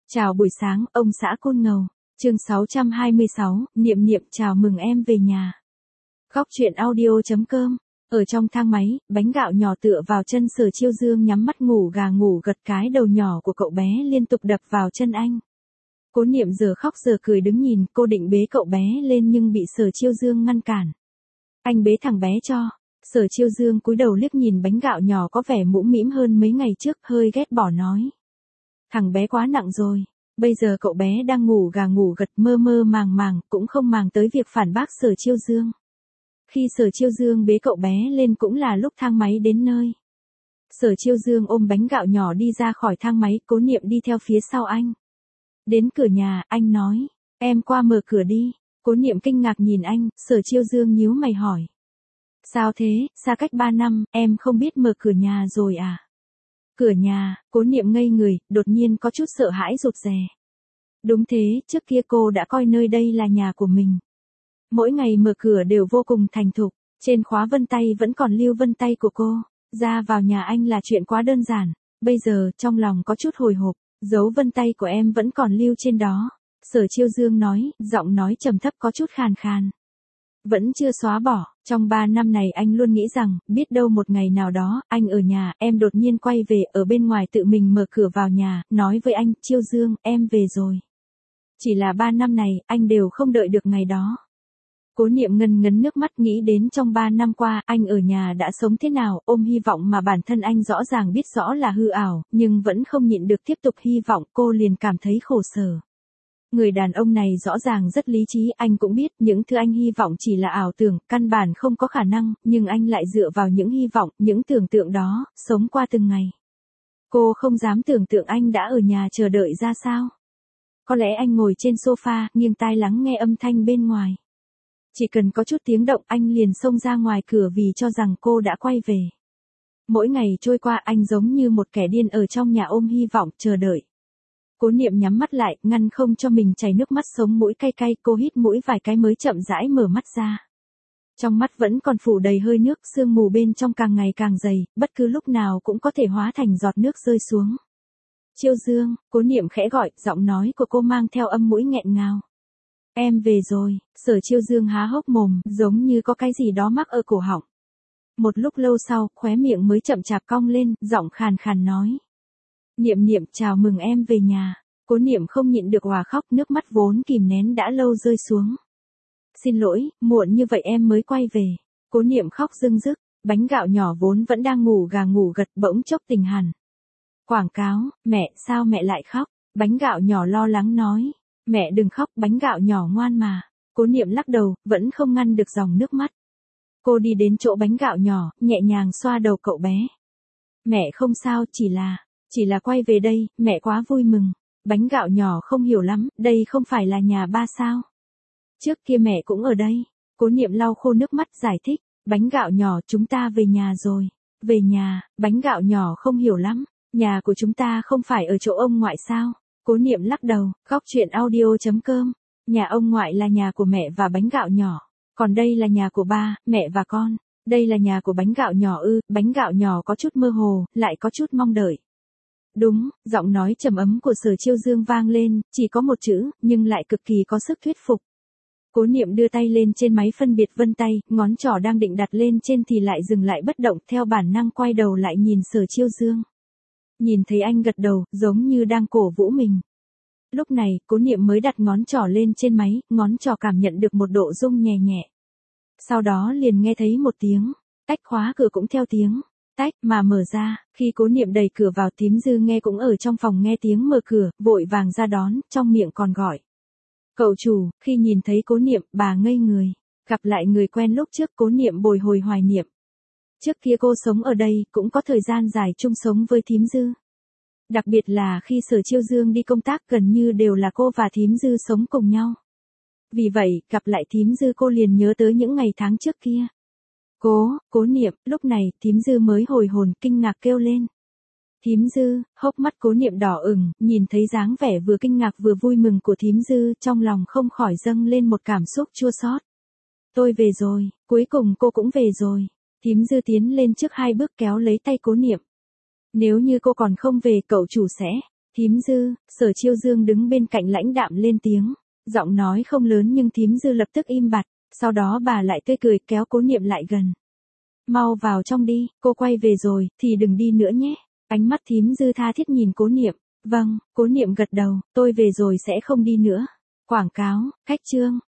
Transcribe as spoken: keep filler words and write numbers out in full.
Chào buổi sáng, ông xã Côn Ngầu. Chương sáu trăm hai mươi sáu, Niệm Niệm chào mừng em về nhà. Góc truyện audio chấm com. Ở trong thang máy, bánh gạo nhỏ tựa vào chân Sở Chiêu Dương nhắm mắt ngủ gà ngủ gật, cái đầu nhỏ của cậu bé liên tục đập vào chân anh. Cố Niệm giờ khóc giờ cười đứng nhìn, cô định bế cậu bé lên nhưng bị Sở Chiêu Dương ngăn cản. Anh bế thằng bé cho. Sở Chiêu Dương cúi đầu liếc nhìn bánh gạo nhỏ có vẻ mũm mĩm hơn mấy ngày trước, hơi ghét bỏ nói. Thằng bé quá nặng rồi. Bây giờ cậu bé đang ngủ gà ngủ gật, mơ mơ màng màng, cũng không màng tới việc phản bác Sở Chiêu Dương. Khi Sở Chiêu Dương bế cậu bé lên cũng là lúc thang máy đến nơi. Sở Chiêu Dương ôm bánh gạo nhỏ đi ra khỏi thang máy, Cố Niệm đi theo phía sau anh. Đến cửa nhà, anh nói, em qua mở cửa đi. Cố Niệm kinh ngạc nhìn anh, Sở Chiêu Dương nhíu mày hỏi. Sao thế, xa cách ba năm, em không biết mở cửa nhà rồi à? Cửa nhà, Cố Niệm ngây người, đột nhiên có chút sợ hãi rụt rè. Đúng thế, trước kia cô đã coi nơi đây là nhà của mình. Mỗi ngày mở cửa đều vô cùng thành thục, trên khóa vân tay vẫn còn lưu vân tay của cô. Ra vào nhà anh là chuyện quá đơn giản, bây giờ trong lòng có chút hồi hộp, dấu vân tay của em vẫn còn lưu trên đó. Sở Chiêu Dương nói, giọng nói trầm thấp có chút khàn khàn. Vẫn chưa xóa bỏ, trong ba năm này anh luôn nghĩ rằng, biết đâu một ngày nào đó, anh ở nhà, em đột nhiên quay về, ở bên ngoài tự mình mở cửa vào nhà, nói với anh, Chiêu Dương, em về rồi. Chỉ là ba năm này, anh đều không đợi được ngày đó. Cố Niệm ngân ngấn nước mắt nghĩ đến trong ba năm qua, anh ở nhà đã sống thế nào, ôm hy vọng mà bản thân anh rõ ràng biết rõ là hư ảo, nhưng vẫn không nhịn được tiếp tục hy vọng, cô liền cảm thấy khổ sở. Người đàn ông này rõ ràng rất lý trí, anh cũng biết những thứ anh hy vọng chỉ là ảo tưởng, căn bản không có khả năng, nhưng anh lại dựa vào những hy vọng, những tưởng tượng đó, sống qua từng ngày. Cô không dám tưởng tượng anh đã ở nhà chờ đợi ra sao. Có lẽ anh ngồi trên sofa, nghiêng tai lắng nghe âm thanh bên ngoài. Chỉ cần có chút tiếng động anh liền xông ra ngoài cửa vì cho rằng cô đã quay về. Mỗi ngày trôi qua anh giống như một kẻ điên ở trong nhà ôm hy vọng, chờ đợi. Cố Niệm nhắm mắt lại, ngăn không cho mình chảy nước mắt, sống mũi cay cay, cô hít mũi vài cái mới chậm rãi mở mắt ra. Trong mắt vẫn còn phủ đầy hơi nước, sương mù bên trong càng ngày càng dày, bất cứ lúc nào cũng có thể hóa thành giọt nước rơi xuống. Chiêu Dương, Cố Niệm khẽ gọi, giọng nói của cô mang theo âm mũi nghẹn ngào. Em về rồi. Sở Chiêu Dương há hốc mồm, giống như có cái gì đó mắc ở cổ họng. Một lúc lâu sau, khóe miệng mới chậm chạp cong lên, giọng khàn khàn nói. Niệm Niệm chào mừng em về nhà. Cố Niệm không nhịn được òa khóc, nước mắt vốn kìm nén đã lâu rơi xuống. Xin lỗi, muộn như vậy em mới quay về. Cố Niệm khóc rưng rức, bánh gạo nhỏ vốn vẫn đang ngủ gà ngủ gật bỗng chốc tỉnh hẳn. Quảng cáo, mẹ, sao mẹ lại khóc? Bánh gạo nhỏ lo lắng nói. Mẹ đừng khóc, bánh gạo nhỏ ngoan mà. Cố Niệm lắc đầu, vẫn không ngăn được dòng nước mắt. Cô đi đến chỗ bánh gạo nhỏ, nhẹ nhàng xoa đầu cậu bé. Mẹ không sao, chỉ là, chỉ là quay về đây, mẹ quá vui mừng. Bánh gạo nhỏ không hiểu lắm, đây không phải là nhà ba sao? Trước kia mẹ cũng ở đây. Cố Niệm lau khô nước mắt giải thích, bánh gạo nhỏ chúng ta về nhà rồi. Về nhà, bánh gạo nhỏ không hiểu lắm, nhà của chúng ta không phải ở chỗ ông ngoại sao? Cố Niệm lắc đầu, góc truyện audio chấm com. Nhà ông ngoại là nhà của mẹ và bánh gạo nhỏ. Còn đây là nhà của ba, mẹ và con. Đây là nhà của bánh gạo nhỏ ư, bánh gạo nhỏ có chút mơ hồ, lại có chút mong đợi. Đúng, giọng nói trầm ấm của Sở Chiêu Dương vang lên, chỉ có một chữ, nhưng lại cực kỳ có sức thuyết phục. Cố Niệm đưa tay lên trên máy phân biệt vân tay, ngón trỏ đang định đặt lên trên thì lại dừng lại bất động, theo bản năng quay đầu lại nhìn Sở Chiêu Dương. Nhìn thấy anh gật đầu, giống như đang cổ vũ mình. Lúc này, Cố Niệm mới đặt ngón trỏ lên trên máy, ngón trỏ cảm nhận được một độ rung nhẹ nhẹ. Sau đó liền nghe thấy một tiếng, tách, khóa cửa cũng theo tiếng tách mà mở ra. Khi Cố Niệm đẩy cửa vào, Thím Dư nghe cũng ở trong phòng nghe tiếng mở cửa, vội vàng ra đón, trong miệng còn gọi. Cậu chủ. Khi nhìn thấy Cố Niệm, bà ngây người. Gặp lại người quen lúc trước, Cố Niệm bồi hồi hoài niệm. Trước kia cô sống ở đây, cũng có thời gian dài chung sống với Thím Dư. Đặc biệt là khi Sở Chiêu Dương đi công tác, gần như đều là cô và Thím Dư sống cùng nhau. Vì vậy, gặp lại Thím Dư cô liền nhớ tới những ngày tháng trước kia. Cố, Cố Niệm, lúc này, Thím Dư mới hồi hồn, kinh ngạc kêu lên. Thím Dư, hốc mắt Cố Niệm đỏ ửng, nhìn thấy dáng vẻ vừa kinh ngạc vừa vui mừng của Thím Dư, trong lòng không khỏi dâng lên một cảm xúc chua xót. Tôi về rồi, cuối cùng cô cũng về rồi. Thím Dư tiến lên trước hai bước kéo lấy tay Cố Niệm. Nếu như cô còn không về, cậu chủ sẽ, Thím Dư, Sở Chiêu Dương đứng bên cạnh lãnh đạm lên tiếng, giọng nói không lớn nhưng thím Dư lập tức im bặt, sau đó bà lại tươi cười kéo Cố Niệm lại gần. Mau vào trong đi, cô quay về rồi, thì đừng đi nữa nhé. Ánh mắt thím Dư tha thiết nhìn Cố Niệm. Vâng, Cố Niệm gật đầu, tôi về rồi sẽ không đi nữa. Quảng cáo, khách trương.